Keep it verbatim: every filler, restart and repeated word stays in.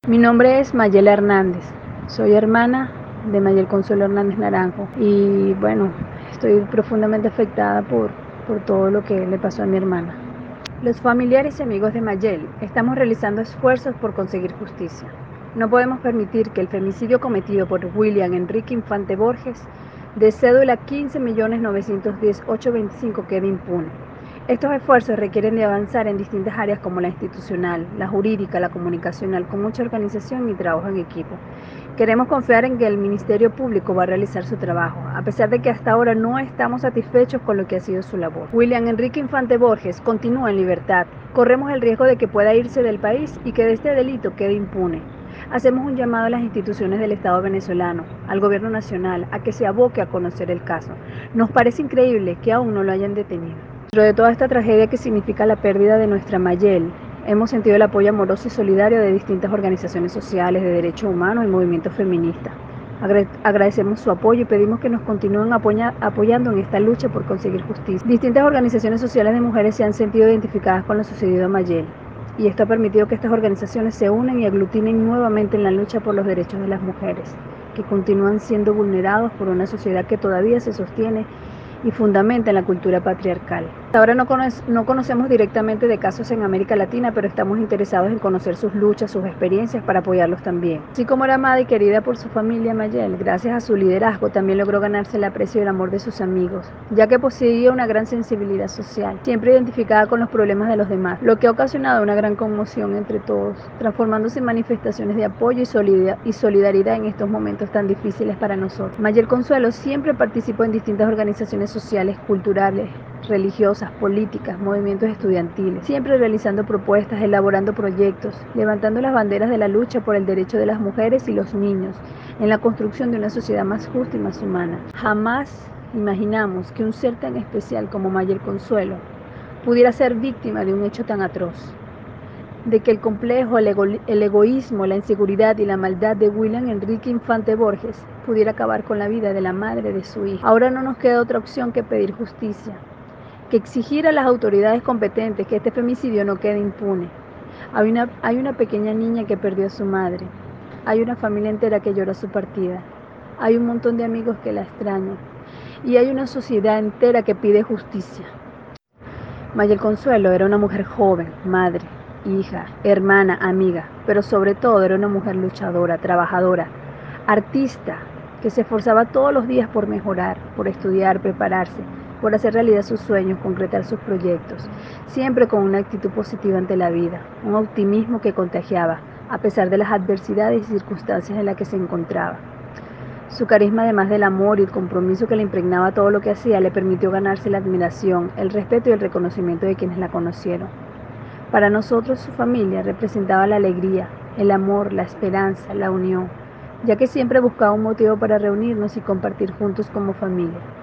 Mi nombre es Mayela Hernández, soy hermana de Mayel Consuelo Hernández Naranjo y bueno, estoy profundamente afectada por, por todo lo que le pasó a mi hermana. Los familiares y amigos de Mayel estamos realizando esfuerzos por conseguir justicia. No podemos permitir que el femicidio cometido por William Enrique Infante Borges, de cédula quince millones novecientos diez mil ochocientos veinticinco, quede impune. Estos esfuerzos requieren de avanzar en distintas áreas como la institucional, la jurídica, la comunicacional, con mucha organización y trabajo en equipo. Queremos confiar en que el Ministerio Público va a realizar su trabajo, a pesar de que hasta ahora no estamos satisfechos con lo que ha sido su labor. William Enrique Infante Borges continúa en libertad. Corremos el riesgo de que pueda irse del país y que de este delito quede impune. Hacemos un llamado a las instituciones del Estado venezolano, al gobierno nacional, a que se aboque a conocer el caso. Nos parece increíble que aún no lo hayan detenido. Dentro de toda esta tragedia que significa la pérdida de nuestra Mayel, hemos sentido el apoyo amoroso y solidario de distintas organizaciones sociales, de derechos humanos y movimientos feministas. Agradecemos su apoyo y pedimos que nos continúen apoya, apoyando en esta lucha por conseguir justicia. Distintas organizaciones sociales de mujeres se han sentido identificadas con lo sucedido a Mayel, y esto ha permitido que estas organizaciones se unan y aglutinen nuevamente en la lucha por los derechos de las mujeres, que continúan siendo vulnerados por una sociedad que todavía se sostiene y fundamenta en la cultura patriarcal. Hasta ahora no, cono no conocemos directamente de casos en América Latina, pero estamos interesados en conocer sus luchas, sus experiencias, para apoyarlos también. Así como era amada y querida por su familia, Mayel, gracias a su liderazgo, también logró ganarse el aprecio y el amor de sus amigos, ya que poseía una gran sensibilidad social, siempre identificada con los problemas de los demás, lo que ha ocasionado una gran conmoción entre todos, transformándose en manifestaciones de apoyo y, solidar y solidaridad en estos momentos tan difíciles para nosotros. Mayel Consuelo siempre participó en distintas organizaciones sociales, culturales, religiosas, políticas, movimientos estudiantiles, siempre realizando propuestas, elaborando proyectos, levantando las banderas de la lucha por el derecho de las mujeres y los niños, en la construcción de una sociedad más justa y más humana. Jamás imaginamos que un ser tan especial como Mayel Consuelo pudiera ser víctima de un hecho tan atroz, de que el complejo, el, ego, el egoísmo, la inseguridad y la maldad de William Enrique Infante Borges pudiera acabar con la vida de la madre de su hija. Ahora no nos queda otra opción que pedir justicia, que exigir a las autoridades competentes que este femicidio no quede impune. Hay una, hay una pequeña niña que perdió a su madre, hay una familia entera que llora su partida, hay un montón de amigos que la extrañan y hay una sociedad entera que pide justicia. Mayel Consuelo era una mujer joven, madre, hija, hermana, amiga, pero sobre todo era una mujer luchadora, trabajadora, artista, que se esforzaba todos los días por mejorar, por estudiar, prepararse, por hacer realidad sus sueños, concretar sus proyectos, siempre con una actitud positiva ante la vida, un optimismo que contagiaba, a pesar de las adversidades y circunstancias en las que se encontraba. Su carisma, además del amor y el compromiso que le impregnaba todo lo que hacía, le permitió ganarse la admiración, el respeto y el reconocimiento de quienes la conocieron. Para nosotros, su familia representaba la alegría, el amor, la esperanza, la unión, ya que siempre buscaba un motivo para reunirnos y compartir juntos como familia.